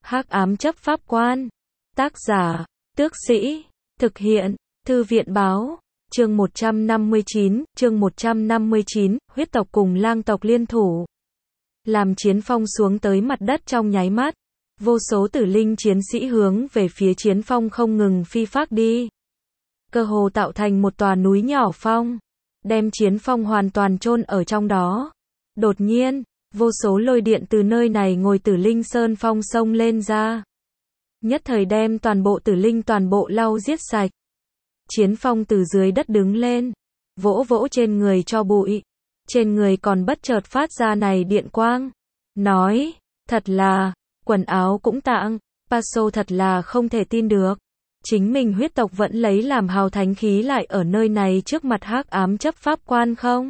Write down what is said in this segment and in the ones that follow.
Hắc ám chấp pháp quan. Tác giả, Tước Sĩ. Thực hiện, Thư viện báo. Chương 159, huyết tộc cùng lang tộc liên thủ. Làm chiến phong xuống tới mặt đất trong nháy mắt. Vô số tử linh chiến sĩ hướng về phía chiến phong không ngừng phi phác đi. Cơ hồ tạo thành một tòa núi nhỏ phong. Đem chiến phong hoàn toàn chôn ở trong đó. Đột nhiên, vô số lôi điện từ nơi này ngồi tử linh sơn phong xông lên ra. Nhất thời đem toàn bộ tử linh toàn bộ lau giết sạch. Chiến phong từ dưới đất đứng lên. Vỗ vỗ trên người cho bụi. Trên người còn bất chợt phát ra này điện quang. Nói, thật là, quần áo cũng tặng. Paso thật là không thể tin được. Chính mình huyết tộc vẫn lấy làm hào thánh khí lại ở nơi này trước mặt hắc ám chấp pháp quan không?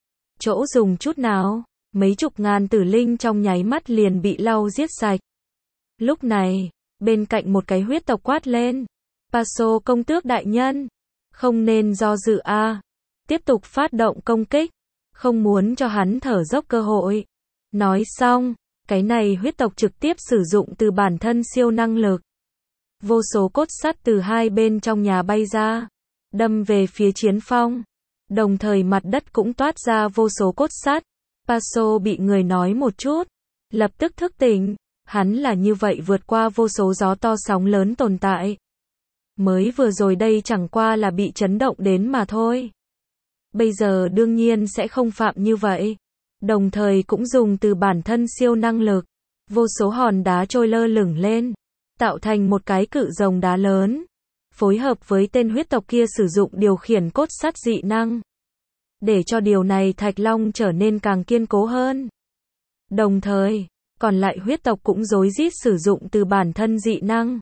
Chỗ dùng chút nào? Mấy chục ngàn tử linh trong nháy mắt liền bị lau giết sạch. Lúc này, bên cạnh một cái huyết tộc quát lên. Paso công tước đại nhân. Không nên do dự a. Tiếp tục phát động công kích. Không muốn cho hắn thở dốc cơ hội. Nói xong, cái này huyết tộc trực tiếp sử dụng từ bản thân siêu năng lực. Vô số cốt sắt từ hai bên trong nhà bay ra. Đâm về phía chiến phong. Đồng thời mặt đất cũng toát ra vô số cốt sắt. Paso bị người nói một chút. Lập tức thức tỉnh. Hắn là như vậy vượt qua vô số gió to sóng lớn tồn tại. Mới vừa rồi đây chẳng qua là bị chấn động đến mà thôi. Bây giờ đương nhiên sẽ không phạm như vậy. Đồng thời cũng dùng từ bản thân siêu năng lực. Vô số hòn đá trôi lơ lửng lên. Tạo thành một cái cự rồng đá lớn. Phối hợp với tên huyết tộc kia sử dụng điều khiển cốt sắt dị năng. Để cho điều này Thạch Long trở nên càng kiên cố hơn. Đồng thời, còn lại huyết tộc cũng rối rít sử dụng từ bản thân dị năng.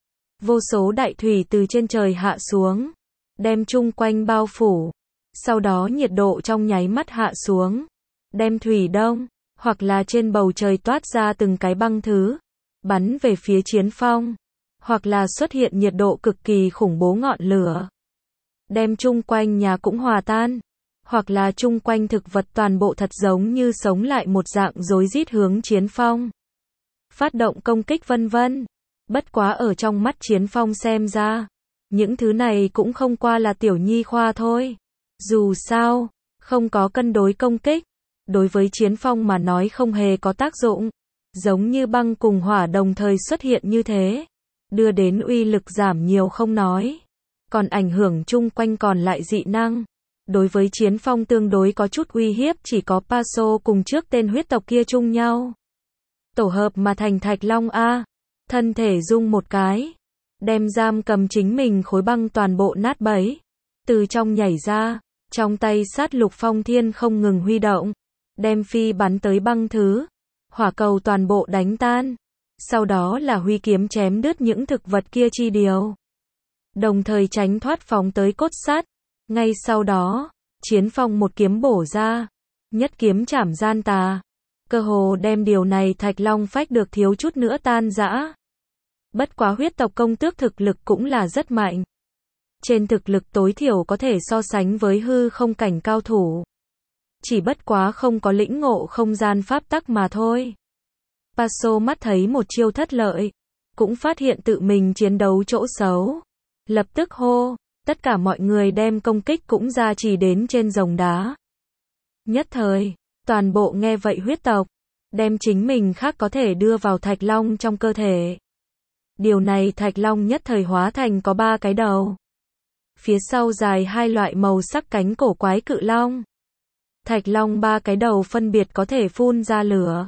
Vô số đại thủy từ trên trời hạ xuống. Đem chung quanh bao phủ. Sau đó nhiệt độ trong nháy mắt hạ xuống. Đem thủy đông, hoặc là trên bầu trời toát ra từng cái băng thứ. Bắn về phía chiến phong. Hoặc là xuất hiện nhiệt độ cực kỳ khủng bố ngọn lửa. Đem chung quanh nhà cũng hòa tan. Hoặc là chung quanh thực vật toàn bộ thật giống như sống lại một dạng rối rít hướng chiến phong. Phát động công kích vân vân. Bất quá ở trong mắt chiến phong xem ra. Những thứ này cũng không qua là tiểu nhi khoa thôi. Dù sao, không có cân đối công kích. Đối với chiến phong mà nói không hề có tác dụng. Giống như băng cùng hỏa đồng thời xuất hiện như thế. Đưa đến uy lực giảm nhiều không nói. Còn ảnh hưởng chung quanh còn lại dị năng. Đối với chiến phong tương đối có chút uy hiếp chỉ có Paso cùng trước tên huyết tộc kia chung nhau. Tổ hợp mà thành Thạch Long A. Thân thể rung một cái. Đem giam cầm chính mình khối băng toàn bộ nát bấy. Từ trong nhảy ra. Trong tay sát lục phong thiên không ngừng huy động. Đem phi bắn tới băng thứ. Hỏa cầu toàn bộ đánh tan. Sau đó là huy kiếm chém đứt những thực vật kia chi điều. Đồng thời tránh thoát phóng tới cốt sắt. Ngay sau đó, chiến phong một kiếm bổ ra. Nhất kiếm chảm gian tà. Cơ hồ đem điều này Thạch Long phách được thiếu chút nữa tan rã. Bất quá huyết tộc công tước thực lực cũng là rất mạnh. Trên thực lực tối thiểu có thể so sánh với hư không cảnh cao thủ. Chỉ bất quá không có lĩnh ngộ không gian pháp tắc mà thôi. Paso mắt thấy một chiêu thất lợi. Cũng phát hiện tự mình chiến đấu chỗ xấu. Lập tức hô. Tất cả mọi người đem công kích cũng ra chỉ đến trên rồng đá. Nhất thời, toàn bộ nghe vậy huyết tộc. Đem chính mình khác có thể đưa vào Thạch Long trong cơ thể. Điều này Thạch Long nhất thời hóa thành có 3 cái đầu. Phía sau dài 2 loại màu sắc cánh cổ quái cự long. Thạch Long 3 cái đầu phân biệt có thể phun ra lửa.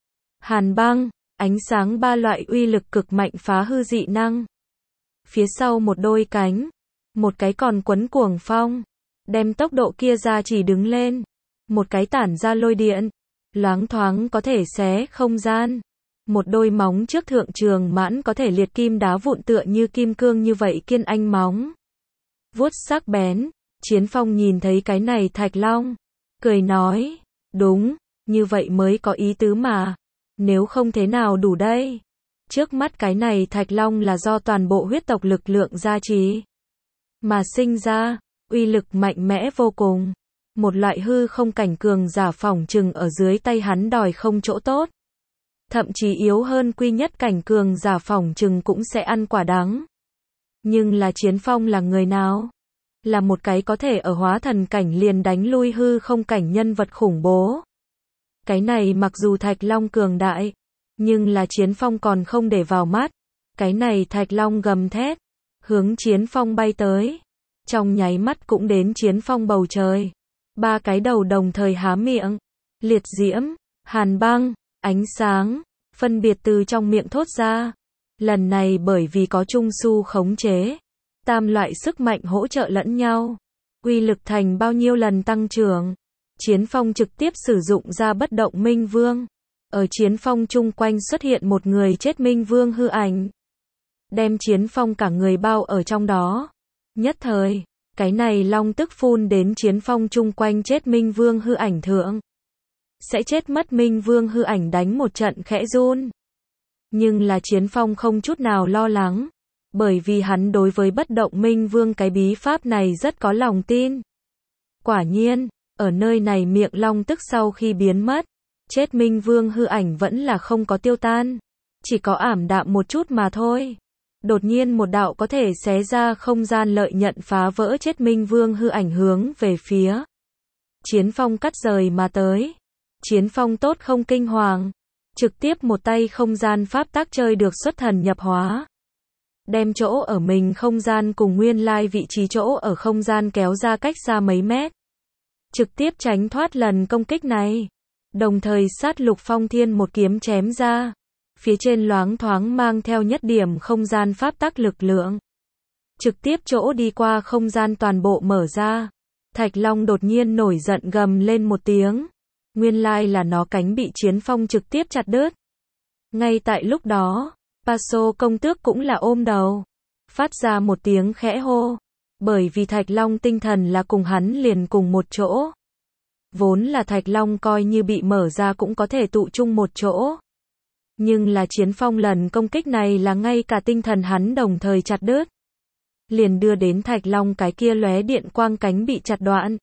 Hàn băng, ánh sáng 3 loại uy lực cực mạnh phá hư dị năng. Phía sau một đôi cánh. Một cái còn quấn cuồng phong. Đem tốc độ kia ra chỉ đứng lên. Một cái tản ra lôi điện. Loáng thoáng có thể xé không gian. Một đôi móng trước thượng trường mãn có thể liệt kim đá vụn tựa như kim cương như vậy kiên anh móng. Vuốt sắc bén. Chiến phong nhìn thấy cái này Thạch Long. Cười nói. Đúng, như vậy mới có ý tứ mà. Nếu không thế nào đủ đây. Trước mắt cái này Thạch Long là do toàn bộ huyết tộc lực lượng gia trì. Mà sinh ra, uy lực mạnh mẽ vô cùng. Một loại hư không cảnh cường giả phỏng chừng ở dưới tay hắn đòi không chỗ tốt. thậm chí yếu hơn quy nhất cảnh cường giả phỏng chừng cũng sẽ ăn quả đắng. Nhưng là Chiến Phong là người nào? Là một cái có thể ở hóa thần cảnh liền đánh lui hư không cảnh nhân vật khủng bố. Cái này mặc dù Thạch Long cường đại, nhưng là Chiến Phong còn không để vào mắt. Cái này Thạch Long gầm thét, hướng Chiến Phong bay tới. Trong nháy mắt cũng đến Chiến Phong bầu trời. Ba cái đầu đồng thời há miệng. Liệt diễm, hàn băng, ánh sáng, phân biệt từ trong miệng thốt ra. Lần này bởi vì có Trung Su khống chế, tam loại sức mạnh hỗ trợ lẫn nhau, uy lực thành bao nhiêu lần tăng trưởng. Chiến Phong trực tiếp sử dụng ra bất động Minh Vương. Ở Chiến Phong chung quanh xuất hiện một người chết Minh Vương hư ảnh, đem Chiến Phong cả người bao ở trong đó. Nhất thời, cái này long tức phun đến Chiến Phong chung quanh chết Minh Vương hư ảnh thượng. Sẽ chết mất Minh Vương hư ảnh đánh một trận khẽ run. Nhưng là Chiến Phong không chút nào lo lắng, bởi vì hắn đối với bất động Minh Vương cái bí pháp này rất có lòng tin. Quả nhiên, ở nơi này miệng long tức sau khi biến mất, chết Minh Vương hư ảnh vẫn là không có tiêu tan, chỉ có ảm đạm một chút mà thôi. Đột nhiên một đạo có thể xé ra không gian lợi nhận phá vỡ chết Minh Vương hư ảnh hướng về phía Chiến Phong cắt rời mà tới. Chiến Phong tốt không kinh hoàng, trực tiếp một tay không gian pháp tác chơi được xuất thần nhập hóa. Đem chỗ ở mình không gian cùng nguyên lai vị trí chỗ ở không gian kéo ra cách xa mấy mét. Trực tiếp tránh thoát lần công kích này. Đồng thời sát lục phong thiên một kiếm chém ra. Phía trên loáng thoáng mang theo nhất điểm không gian pháp tắc lực lượng. Trực tiếp chỗ đi qua không gian toàn bộ mở ra. Thạch Long đột nhiên nổi giận gầm lên một tiếng. Nguyên lai là nó cánh bị Chiến Phong trực tiếp chặt đứt. Ngay tại lúc đó, Paso công tước cũng là ôm đầu, phát ra một tiếng khẽ hô. Bởi vì Thạch Long tinh thần là cùng hắn liền cùng một chỗ. Vốn là Thạch Long coi như bị mở ra cũng có thể tụ chung một chỗ. Nhưng là Chiến Phong lần công kích này là ngay cả tinh thần hắn đồng thời chặt đứt. Liền đưa đến Thạch Long cái kia lóe điện quang cánh bị chặt đoạn.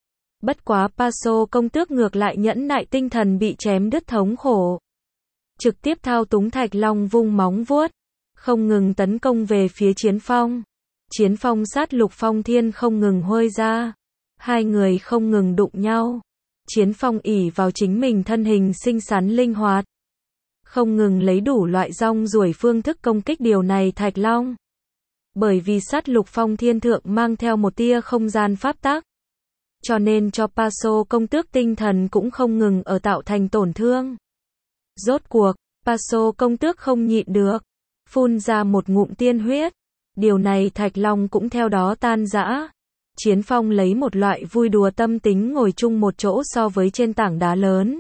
Bất quá Paso công tước ngược lại nhẫn nại tinh thần bị chém đứt thống khổ. Trực tiếp thao túng Thạch Long vung móng vuốt, không ngừng tấn công về phía Chiến Phong. Chiến Phong sát lục phong thiên không ngừng hôi ra. Hai người không ngừng đụng nhau. Chiến Phong ỷ vào chính mình thân hình xinh xắn linh hoạt, không ngừng lấy đủ loại rong ruổi phương thức công kích điều này Thạch Long. Bởi vì sát lục phong thiên thượng mang theo một tia không gian pháp tắc, cho nên cho Paso công tước tinh thần cũng không ngừng ở tạo thành tổn thương. Rốt cuộc, Paso công tước không nhịn được, phun ra một ngụm tiên huyết. Điều này Thạch Long cũng theo đó tan rã. Chiến Phong lấy một loại vui đùa tâm tính ngồi chung một chỗ so với trên tảng đá lớn.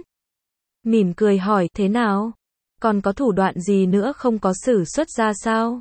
Mỉm cười hỏi thế nào? Còn có thủ đoạn gì nữa không có sử xuất ra sao?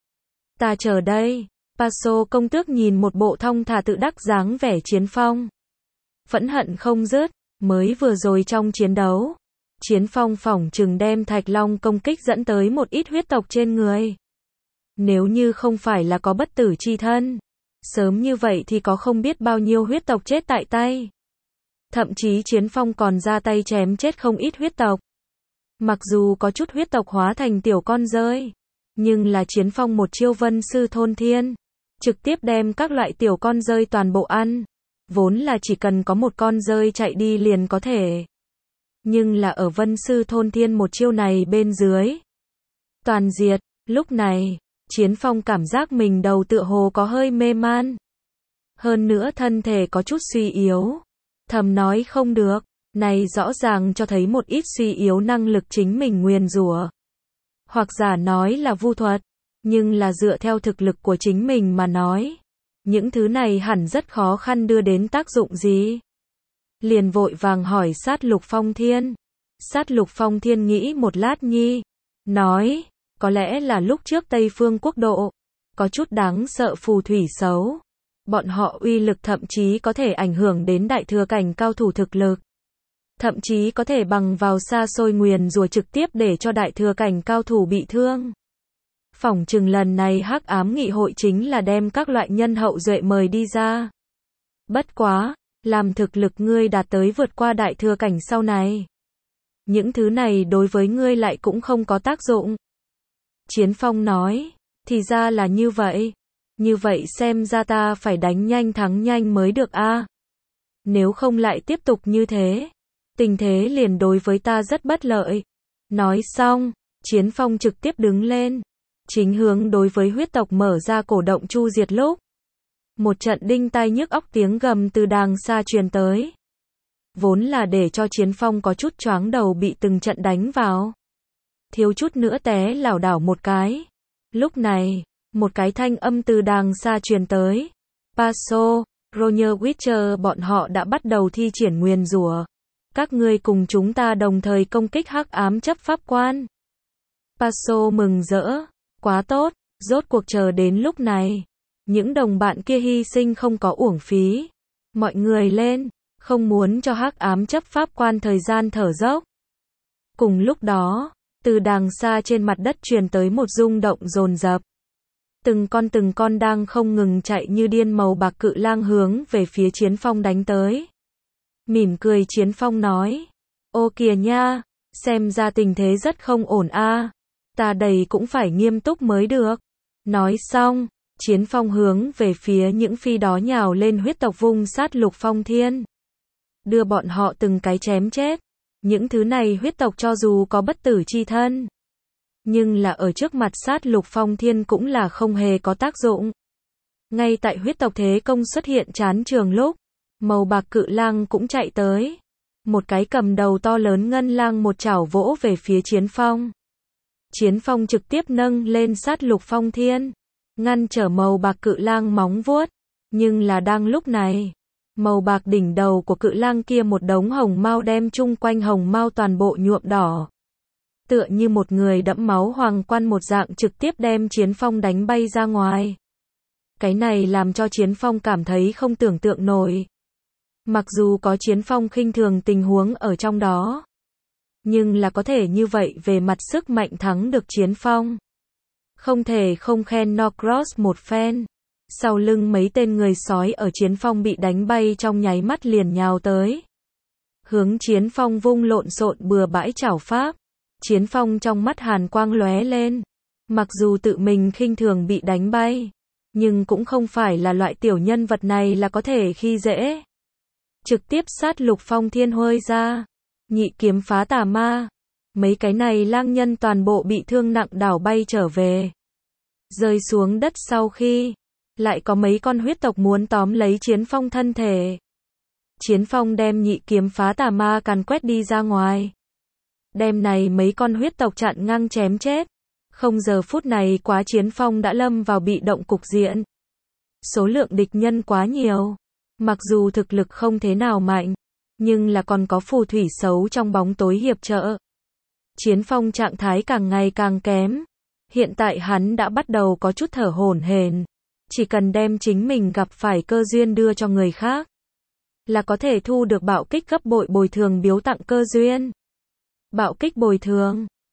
Ta chờ đây. Paso công tước nhìn một bộ thong thả tự đắc dáng vẻ Chiến Phong. Phẫn hận không dứt, mới vừa rồi trong chiến đấu. Chiến Phong phỏng chừng đem Thạch Long công kích dẫn tới một ít huyết tộc trên người. Nếu như không phải là có bất tử chi thân, sớm như vậy thì có không biết bao nhiêu huyết tộc chết tại tay. Thậm chí Chiến Phong còn ra tay chém chết không ít huyết tộc. Mặc dù có chút huyết tộc hóa thành tiểu con rơi, nhưng là Chiến Phong một chiêu vân sư thôn thiên, trực tiếp đem các loại tiểu con rơi toàn bộ ăn. Vốn là chỉ cần có một con rơi chạy đi liền có thể. Nhưng là ở vân sư thôn thiên một chiêu này bên dưới, toàn diệt. Lúc này, Chiến Phong cảm giác mình đầu tựa hồ có hơi mê man. Hơn nữa thân thể có chút suy yếu. Thầm nói không được, này rõ ràng cho thấy một ít suy yếu năng lực chính mình nguyền rủa. Hoặc giả nói là vu thuật, nhưng là dựa theo thực lực của chính mình mà nói. Những thứ này hẳn rất khó khăn đưa đến tác dụng gì. Liền vội vàng hỏi sát lục phong thiên. Sát lục phong thiên nghĩ một lát nhi, nói, có lẽ là lúc trước Tây Phương quốc độ, có chút đáng sợ phù thủy xấu. Bọn họ uy lực thậm chí có thể ảnh hưởng đến đại thừa cảnh cao thủ thực lực. Thậm chí có thể bằng vào xa xôi nguyền rủa trực tiếp để cho đại thừa cảnh cao thủ bị thương. Phỏng chừng lần này hắc ám nghị hội chính là đem các loại nhân hậu duệ mời đi ra. Bất quá, làm thực lực ngươi đạt tới vượt qua đại thừa cảnh sau này, những thứ này đối với ngươi lại cũng không có tác dụng. Chiến Phong nói, thì ra là như vậy. Như vậy xem ra ta phải đánh nhanh thắng nhanh mới được a. Nếu không lại tiếp tục như thế, tình thế liền đối với ta rất bất lợi. Nói xong, Chiến Phong trực tiếp đứng lên, chính hướng đối với huyết tộc mở ra cổ động chu diệt lúc. Một trận đinh tai nhức óc tiếng gầm từ đàng xa truyền tới. Vốn là để cho Chiến Phong có chút choáng đầu bị từng trận đánh vào. Thiếu chút nữa té lảo đảo một cái. Lúc này, một cái thanh âm từ đàng xa truyền tới. Paso, Roger Witcher bọn họ đã bắt đầu thi triển nguyền rủa. Các ngươi cùng chúng ta đồng thời công kích hắc ám chấp pháp quan. Paso mừng rỡ. Quá tốt, rốt cuộc chờ đến lúc này. Những đồng bạn kia hy sinh không có uổng phí. Mọi người lên, không muốn cho hắc ám chấp pháp quan thời gian thở dốc. Cùng lúc đó, từ đàng xa trên mặt đất truyền tới một rung động dồn dập. Từng con đang không ngừng chạy như điên màu bạc cự lang hướng về phía Chiến Phong đánh tới. Mỉm cười Chiến Phong nói, ô kìa nha, xem ra tình thế rất không ổn a. Ta đây cũng phải nghiêm túc mới được. Nói xong, Chiến Phong hướng về phía những phi đó nhào lên huyết tộc vung sát lục phong thiên. Đưa bọn họ từng cái chém chết. Những thứ này huyết tộc cho dù có bất tử chi thân, nhưng là ở trước mặt sát lục phong thiên cũng là không hề có tác dụng. Ngay tại huyết tộc thế công xuất hiện chán trường lúc, màu bạc cự lang cũng chạy tới. Một cái cầm đầu to lớn ngân lang một chảo vỗ về phía Chiến Phong. Chiến Phong trực tiếp nâng lên sát lục phong thiên, ngăn trở màu bạc cự lang móng vuốt. Nhưng là đang lúc này, màu bạc đỉnh đầu của cự lang kia một đống hồng mao đem chung quanh hồng mao toàn bộ nhuộm đỏ. Tựa như một người đẫm máu hoàng quan một dạng trực tiếp đem Chiến Phong đánh bay ra ngoài. Cái này làm cho Chiến Phong cảm thấy không tưởng tượng nổi. Mặc dù có Chiến Phong khinh thường tình huống ở trong đó, nhưng là có thể như vậy về mặt sức mạnh thắng được Chiến Phong. Không thể không khen Norcross một phen. Sau lưng mấy tên người sói ở Chiến Phong bị đánh bay trong nháy mắt liền nhào tới. Hướng Chiến Phong vung lộn xộn bừa bãi chảo pháp. Chiến Phong trong mắt hàn quang lóe lên. Mặc dù tự mình khinh thường bị đánh bay, nhưng cũng không phải là loại tiểu nhân vật này là có thể khi dễ. Trực tiếp sát lục phong thiên huơi ra. Nhị kiếm phá tà ma. Mấy cái này lang nhân toàn bộ bị thương nặng đảo bay trở về. Rơi xuống đất sau khi, lại có mấy con huyết tộc muốn tóm lấy Chiến Phong thân thể. Chiến Phong đem nhị kiếm phá tà ma càn quét đi ra ngoài. Đem này mấy con huyết tộc chặn ngang chém chết. Không giờ phút này quá Chiến Phong đã lâm vào bị động cục diện. Số lượng địch nhân quá nhiều. Mặc dù thực lực không thế nào mạnh, nhưng là còn có phù thủy xấu trong bóng tối hiệp trợ. Chiến Phong trạng thái càng ngày càng kém. Hiện tại hắn đã bắt đầu có chút thở hổn hển. Chỉ cần đem chính mình gặp phải cơ duyên đưa cho người khác, là có thể thu được bạo kích gấp bội bồi thường biếu tặng cơ duyên. Bạo kích bồi thường.